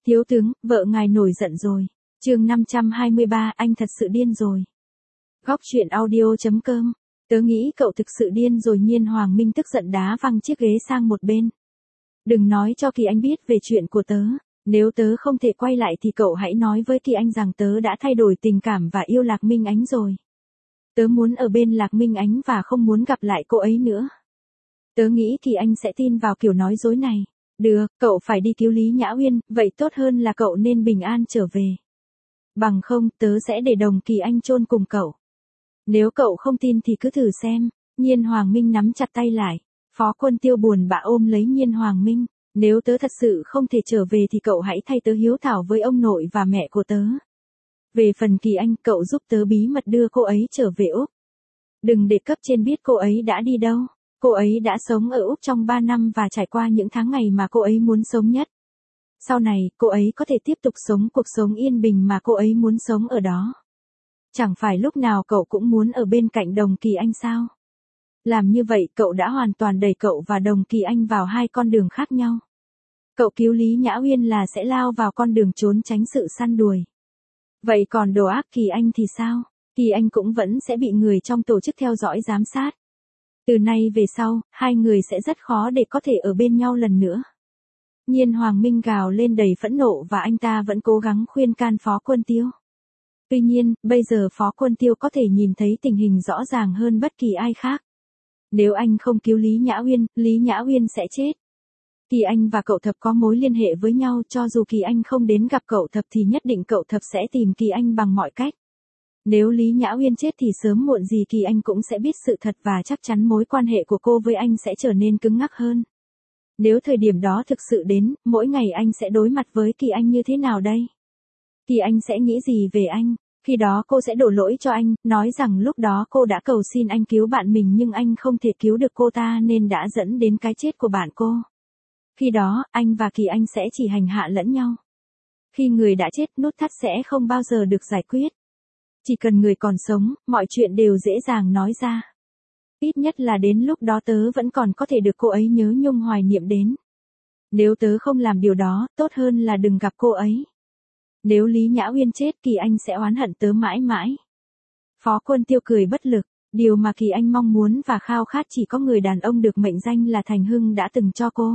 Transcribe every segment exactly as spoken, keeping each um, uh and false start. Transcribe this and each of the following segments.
Thiếu tướng, vợ ngài nổi giận rồi. Chương năm trăm hai mươi ba, anh thật sự điên rồi. Góc truyện audio chấm com. Tớ nghĩ cậu thực sự điên rồi. Nhiên Hoàng Minh tức giận đá văng chiếc ghế sang một bên. Đừng nói cho Kỳ Anh biết về chuyện của tớ. Nếu tớ không thể quay lại thì cậu hãy nói với Kỳ Anh rằng tớ đã thay đổi tình cảm và yêu Lạc Minh Ánh rồi. Tớ muốn ở bên Lạc Minh Ánh và không muốn gặp lại cô ấy nữa. Tớ nghĩ Kỳ Anh sẽ tin vào kiểu nói dối này. Được, cậu phải đi cứu Lý Nhã Uyên, vậy tốt hơn là cậu nên bình an trở về. Bằng không, tớ sẽ để Đồng Kỳ Anh chôn cùng cậu. Nếu cậu không tin thì cứ thử xem. Nhiên Hoàng Minh nắm chặt tay lại. Phó Quân Tiêu buồn bã ôm lấy Nhiên Hoàng Minh. Nếu tớ thật sự không thể trở về thì cậu hãy thay tớ hiếu thảo với ông nội và mẹ của tớ. Về phần Kỳ Anh, cậu giúp tớ bí mật đưa cô ấy trở về Úc. Đừng để cấp trên biết cô ấy đã đi đâu. Cô ấy đã sống ở Úc trong ba năm và trải qua những tháng ngày mà cô ấy muốn sống nhất. Sau này, cô ấy có thể tiếp tục sống cuộc sống yên bình mà cô ấy muốn sống ở đó. Chẳng phải lúc nào cậu cũng muốn ở bên cạnh Đồng Kỳ Anh sao? Làm như vậy, cậu đã hoàn toàn đẩy cậu và Đồng Kỳ Anh vào hai con đường khác nhau. Cậu cứu Lý Nhã Uyên là sẽ lao vào con đường trốn tránh sự săn đuổi. Vậy còn đồ ác Kỳ Anh thì sao? Kỳ Anh cũng vẫn sẽ bị người trong tổ chức theo dõi giám sát. Từ nay về sau, hai người sẽ rất khó để có thể ở bên nhau lần nữa. Nhiên Hoàng Minh gào lên đầy phẫn nộ và anh ta vẫn cố gắng khuyên can Phó Quân Tiêu. Tuy nhiên, bây giờ Phó Quân Tiêu có thể nhìn thấy tình hình rõ ràng hơn bất kỳ ai khác. Nếu anh không cứu Lý Nhã Uyên, Lý Nhã Uyên sẽ chết. Kỳ Anh và cậu Thập có mối liên hệ với nhau, cho dù Kỳ Anh không đến gặp cậu Thập thì nhất định cậu Thập sẽ tìm Kỳ Anh bằng mọi cách. Nếu Lý Nhã Uyên chết thì sớm muộn gì Kỳ Anh cũng sẽ biết sự thật và chắc chắn mối quan hệ của cô với anh sẽ trở nên cứng ngắc hơn. Nếu thời điểm đó thực sự đến, mỗi ngày anh sẽ đối mặt với Kỳ Anh như thế nào đây? Kỳ Anh sẽ nghĩ gì về anh? Khi đó cô sẽ đổ lỗi cho anh, nói rằng lúc đó cô đã cầu xin anh cứu bạn mình nhưng anh không thể cứu được cô ta nên đã dẫn đến cái chết của bạn cô. Khi đó, anh và Kỳ Anh sẽ chỉ hành hạ lẫn nhau. Khi người đã chết, nút thắt sẽ không bao giờ được giải quyết. Chỉ cần người còn sống, mọi chuyện đều dễ dàng nói ra. Ít nhất là đến lúc đó tớ vẫn còn có thể được cô ấy nhớ nhung hoài niệm đến. Nếu tớ không làm điều đó, tốt hơn là đừng gặp cô ấy. Nếu Lý Nhã Uyên chết, Kỳ Anh sẽ oán hận tớ mãi mãi. Phó Quân Tiêu cười bất lực. Điều mà Kỳ Anh mong muốn và khao khát chỉ có người đàn ông được mệnh danh là Thành Hưng đã từng cho cô.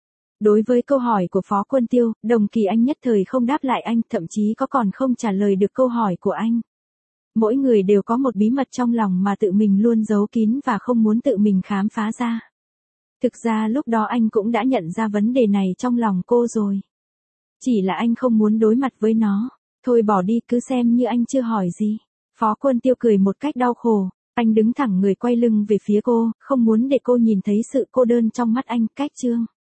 Đối với câu hỏi của Phó Quân Tiêu, Đồng Kỳ Anh nhất thời không đáp lại anh, thậm chí có còn không trả lời được câu hỏi của anh. Mỗi người đều có một bí mật trong lòng mà tự mình luôn giấu kín và không muốn tự mình khám phá ra. Thực ra lúc đó anh cũng đã nhận ra vấn đề này trong lòng cô rồi. Chỉ là anh không muốn đối mặt với nó. Thôi bỏ đi, cứ xem như anh chưa hỏi gì. Phó Quân Tiêu cười một cách đau khổ. Anh đứng thẳng người quay lưng về phía cô, không muốn để cô nhìn thấy sự cô đơn trong mắt anh. Cách chương